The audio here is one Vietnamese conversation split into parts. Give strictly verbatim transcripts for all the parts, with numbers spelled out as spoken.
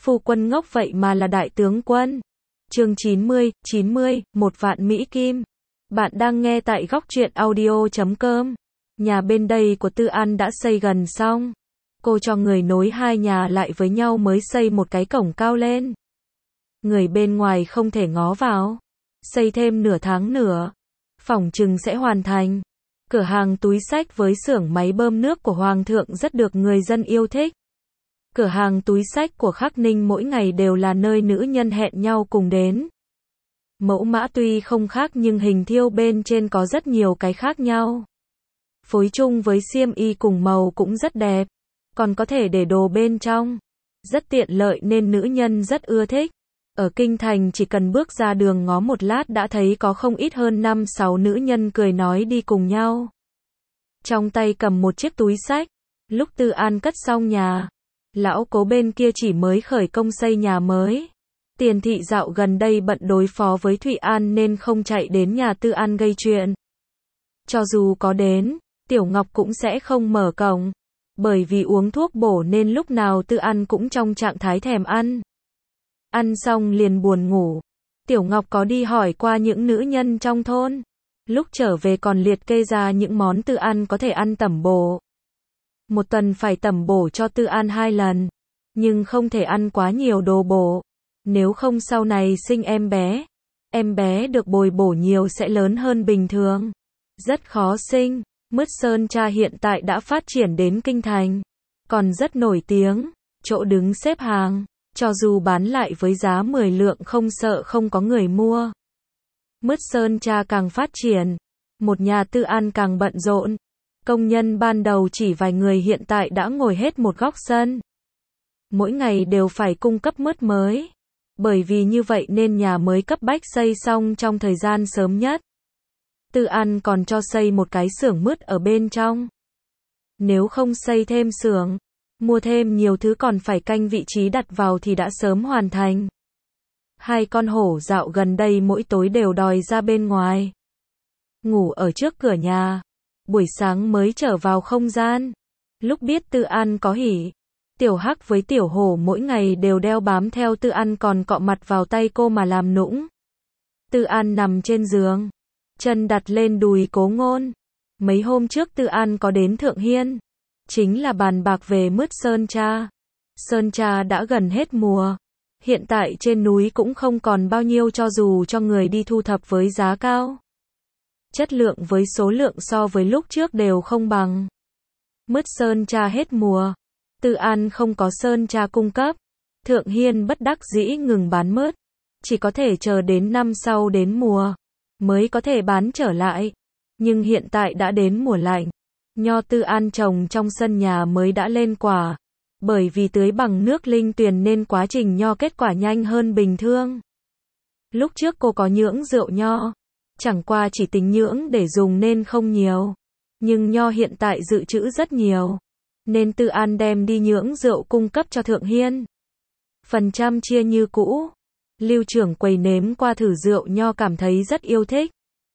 Phu quân ngốc vậy mà là đại tướng quân. Chương chín mươi, chín mươi, một vạn Mỹ Kim. Bạn đang nghe tại góc truyện audio chấm com. Nhà bên đây của Tư An đã xây gần xong. Cô cho người nối hai nhà lại với nhau mới xây một cái cổng cao lên. Người bên ngoài không thể ngó vào. Xây thêm nửa tháng nữa, phỏng chừng sẽ hoàn thành. Cửa hàng túi xách với xưởng máy bơm nước của Hoàng thượng rất được người dân yêu thích. Cửa hàng túi xách của Khắc Ninh mỗi ngày đều là nơi nữ nhân hẹn nhau cùng đến. Mẫu mã tuy không khác nhưng hình thiêu bên trên có rất nhiều cái khác nhau. Phối chung với xiêm y cùng màu cũng rất đẹp. Còn có thể để đồ bên trong. Rất tiện lợi nên nữ nhân rất ưa thích. Ở Kinh Thành chỉ cần bước ra đường ngó một lát đã thấy có không ít hơn năm sáu nữ nhân cười nói đi cùng nhau. Trong tay cầm một chiếc túi xách. Lúc Tư An cất xong nhà, lão Cố bên kia chỉ mới khởi công xây nhà mới. Tiền thị dạo gần đây bận đối phó với Thụy An nên không chạy đến nhà Tư An gây chuyện. Cho dù có đến, Tiểu Ngọc cũng sẽ không mở cổng. Bởi vì uống thuốc bổ nên lúc nào Tư An cũng trong trạng thái thèm ăn. Ăn xong liền buồn ngủ. Tiểu Ngọc có đi hỏi qua những nữ nhân trong thôn. Lúc trở về còn liệt kê ra những món Tư An có thể ăn tẩm bổ. Một tuần phải tẩm bổ cho Tư An hai lần. Nhưng không thể ăn quá nhiều đồ bổ. Nếu không sau này sinh em bé. Em bé được bồi bổ nhiều sẽ lớn hơn bình thường. Rất khó sinh. Mứt sơn tra hiện tại đã phát triển đến Kinh Thành. Còn rất nổi tiếng. Chỗ đứng xếp hàng. Cho dù bán lại với giá mười lượng không sợ không có người mua. Mứt sơn tra càng phát triển. Một nhà Tư An càng bận rộn. Công nhân ban đầu chỉ vài người hiện tại đã ngồi hết một góc sân. Mỗi ngày đều phải cung cấp mứt mới. Bởi vì như vậy nên nhà mới cấp bách xây xong trong thời gian sớm nhất. Tư An còn cho xây một cái xưởng mứt ở bên trong. Nếu không xây thêm xưởng, mua thêm nhiều thứ còn phải canh vị trí đặt vào thì đã sớm hoàn thành. Hai con hổ dạo gần đây mỗi tối đều đòi ra bên ngoài. Ngủ ở trước cửa nhà. Buổi sáng mới trở vào không gian. Lúc biết Tư An có hỉ. Tiểu Hắc với Tiểu Hổ mỗi ngày đều đeo bám theo Tư An còn cọ mặt vào tay cô mà làm nũng. Tư An nằm trên giường. Chân đặt lên đùi Cố Ngôn. Mấy hôm trước Tư An có đến Thượng Hiên. Chính là bàn bạc về mứt sơn tra. Sơn tra đã gần hết mùa. Hiện tại trên núi cũng không còn bao nhiêu cho dù cho người đi thu thập với giá cao. Chất lượng với số lượng so với lúc trước đều không bằng. Mứt sơn tra hết mùa. Tư An không có sơn tra cung cấp. Thượng Hiên bất đắc dĩ ngừng bán mứt. Chỉ có thể chờ đến năm sau đến mùa. Mới có thể bán trở lại. Nhưng hiện tại đã đến mùa lạnh. Nho Tư An trồng trong sân nhà mới đã lên quả. Bởi vì tưới bằng nước linh tuyền nên quá trình nho kết quả nhanh hơn bình thường. Lúc trước cô có nhưỡng rượu nho. Chẳng qua chỉ tính nhưỡng để dùng nên không nhiều. Nhưng nho hiện tại dự trữ rất nhiều. Nên Tư An đem đi nhưỡng rượu cung cấp cho Thượng Hiên. Phần trăm chia như cũ. Lưu trưởng quầy nếm qua thử rượu nho cảm thấy rất yêu thích.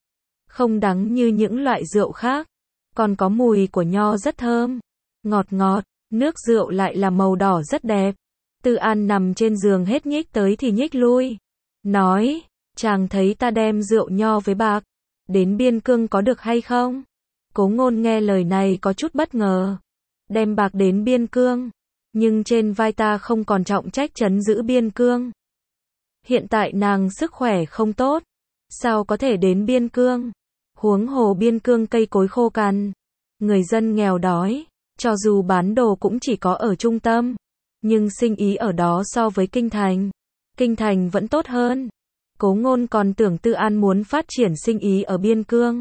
Không đắng như những loại rượu khác. Còn có mùi của nho rất thơm. Ngọt ngọt. Nước rượu lại là màu đỏ rất đẹp. Tư An nằm trên giường hết nhích tới thì nhích lui. Nói, chàng thấy ta đem rượu nho với bạc. Đến Biên Cương có được hay không? Cố Ngôn nghe lời này có chút bất ngờ. Đem bạc đến Biên Cương. Nhưng trên vai ta không còn trọng trách trấn giữ Biên Cương. Hiện tại nàng sức khỏe không tốt. Sao có thể đến Biên Cương? Huống hồ Biên Cương cây cối khô cằn. Người dân nghèo đói. Cho dù bán đồ cũng chỉ có ở trung tâm. Nhưng sinh ý ở đó so với Kinh Thành. Kinh Thành vẫn tốt hơn. Cố Ngôn còn tưởng Tư An muốn phát triển sinh ý ở Biên Cương.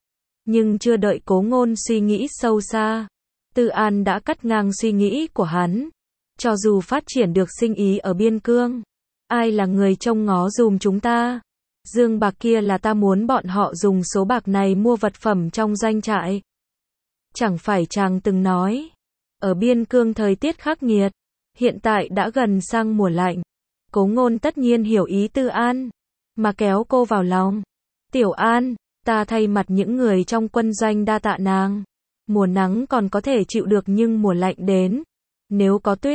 Nhưng chưa đợi Cố Ngôn suy nghĩ sâu xa. Tư An đã cắt ngang suy nghĩ của hắn. Cho dù phát triển được sinh ý ở Biên Cương. Ai là người trông ngó dùm chúng ta? Dương bạc kia là ta muốn bọn họ dùng số bạc này mua vật phẩm trong doanh trại. Chẳng phải chàng từng nói. Ở Biên Cương thời tiết khắc nghiệt. Hiện tại đã gần sang mùa lạnh. Cố Ngôn tất nhiên hiểu ý Tư An. Mà kéo cô vào lòng. Tiểu An, ta thay mặt những người trong quân doanh đa tạ nàng. Mùa nắng còn có thể chịu được nhưng mùa lạnh đến. Nếu có tuyết,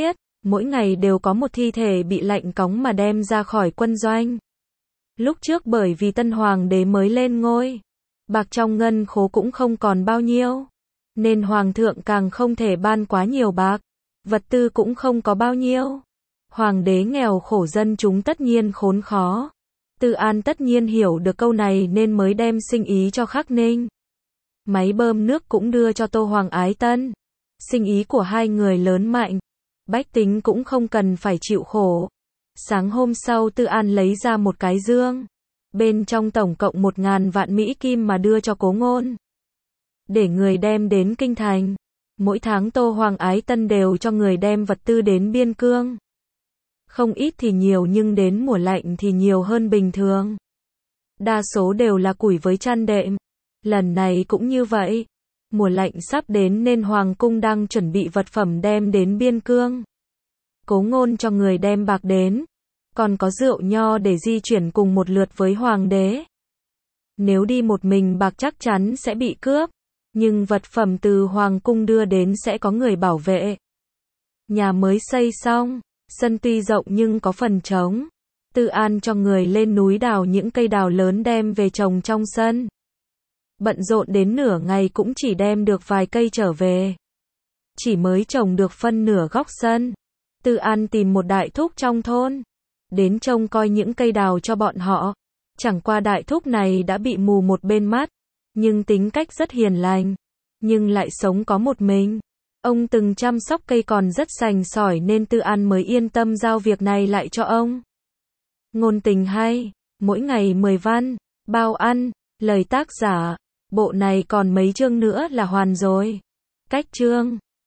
Mỗi ngày đều có một thi thể bị lạnh cóng mà đem ra khỏi quân doanh. Lúc trước bởi vì tân hoàng đế mới lên ngôi, bạc trong ngân khố cũng không còn bao nhiêu, nên hoàng thượng càng không thể ban quá nhiều bạc, vật tư cũng không có bao nhiêu. Hoàng đế nghèo khổ, dân chúng tất nhiên khốn khó. Tư An tất nhiên hiểu được câu này nên mới đem sinh ý cho Khắc Ninh. Máy bơm nước cũng đưa cho Tô Hoàng Ái Tân. Sinh ý của hai người lớn mạnh, bách tính cũng không cần phải chịu khổ. Sáng hôm sau Tư An lấy ra một cái dương, bên trong tổng cộng một ngàn vạn Mỹ Kim mà đưa cho Cố Ngôn, để người đem đến kinh thành. Mỗi tháng Tô Hoàng Ái Tân đều cho người đem vật tư đến biên cương. Không ít thì nhiều, nhưng đến mùa lạnh thì nhiều hơn bình thường. Đa số đều là củi với chăn đệm. Lần này cũng như vậy. Mùa lạnh sắp đến nên Hoàng cung đang chuẩn bị vật phẩm đem đến biên cương. Cố Ngôn cho người đem bạc đến, còn có rượu nho để di chuyển cùng một lượt với Hoàng đế. Nếu đi một mình bạc chắc chắn sẽ bị cướp, nhưng vật phẩm từ Hoàng cung đưa đến sẽ có người bảo vệ. Nhà mới xây xong, sân tuy rộng nhưng có phần trống. Tư An cho người lên núi đào những cây đào lớn đem về trồng trong sân. Bận rộn đến nửa ngày cũng chỉ đem được vài cây trở về. Chỉ mới trồng được phân nửa góc sân. Tư An tìm một đại thúc trong thôn, đến trông coi những cây đào cho bọn họ. Chẳng qua đại thúc này đã bị mù một bên mắt, nhưng tính cách rất hiền lành, nhưng lại sống có một mình. Ông từng chăm sóc cây còn rất sành sỏi nên Tư An mới yên tâm giao việc này lại cho ông. Ngôn tình hay, mỗi ngày mười văn, bao ăn, lời tác giả. Bộ này còn mấy chương nữa là hoàn rồi. Cách chương